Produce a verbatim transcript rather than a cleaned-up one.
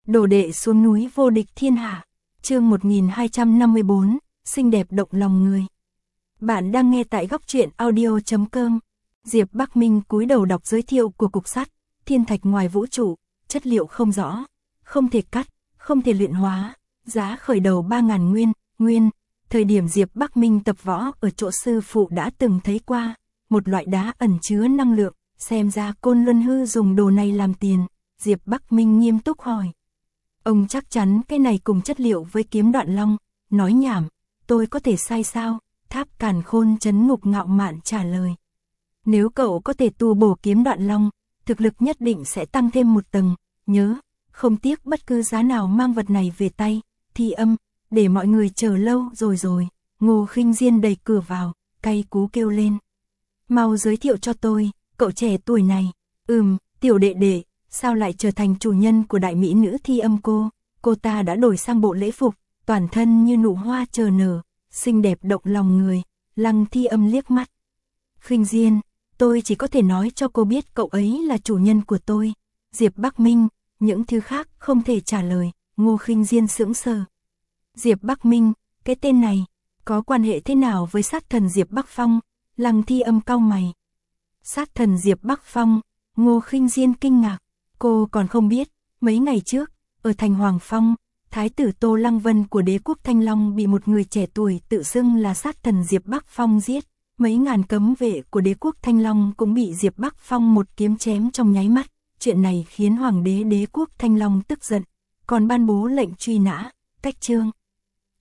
Đồ đệ xuống núi vô địch thiên hạ. Chương một nghìn hai trăm năm mươi tư, xinh đẹp động lòng người. Bạn đang nghe tại góc truyện audio chấm com. Diệp Bắc Minh cúi đầu đọc giới thiệu của cục sắt, thiên thạch ngoài vũ trụ, chất liệu không rõ, không thể cắt, không thể luyện hóa, giá khởi đầu ba ngàn nguyên, nguyên. Thời điểm Diệp Bắc Minh tập võ ở chỗ sư phụ đã từng thấy qua, một loại đá ẩn chứa năng lượng, xem ra Côn Luân Hư dùng đồ này làm tiền. Diệp Bắc Minh nghiêm túc hỏi. Ông chắc chắn cái này cùng chất liệu với kiếm Đoạn Long, nói nhảm, tôi có thể sai sao? Tháp Càn Khôn Trấn Ngục ngạo mạn trả lời. Nếu cậu có thể tu bổ kiếm Đoạn Long, thực lực nhất định sẽ tăng thêm một tầng, nhớ, không tiếc bất cứ giá nào mang vật này về tay. Thi Âm, để mọi người chờ lâu rồi rồi. Ngô Khinh Diên đẩy cửa vào, cay cú kêu lên. Mau giới thiệu cho tôi, cậu trẻ tuổi này. Ừm, tiểu đệ đệ, sao lại trở thành chủ nhân của đại mỹ nữ Thi Âm cô? Cô ta đã đổi sang bộ lễ phục, toàn thân như nụ hoa chờ nở, xinh đẹp động lòng người. Lăng Thi Âm liếc mắt. Khinh Diên, tôi chỉ có thể nói cho cô biết cậu ấy là chủ nhân của tôi. Diệp Bắc Minh, những thứ khác không thể trả lời. Ngô Khinh Diên sững sờ. Diệp Bắc Minh, cái tên này, có quan hệ thế nào với sát thần Diệp Bắc Phong? Lăng Thi Âm cau mày. Sát thần Diệp Bắc Phong, Ngô Khinh Diên kinh ngạc. Cô còn không biết, mấy ngày trước, ở thành Hoàng Phong, Thái tử Tô Lăng Vân của đế quốc Thanh Long bị một người trẻ tuổi tự xưng là sát thần Diệp Bắc Phong giết. Mấy ngàn cấm vệ của đế quốc Thanh Long cũng bị Diệp Bắc Phong một kiếm chém trong nháy mắt. Chuyện này khiến Hoàng đế đế quốc Thanh Long tức giận, còn ban bố lệnh truy nã. Cách chương.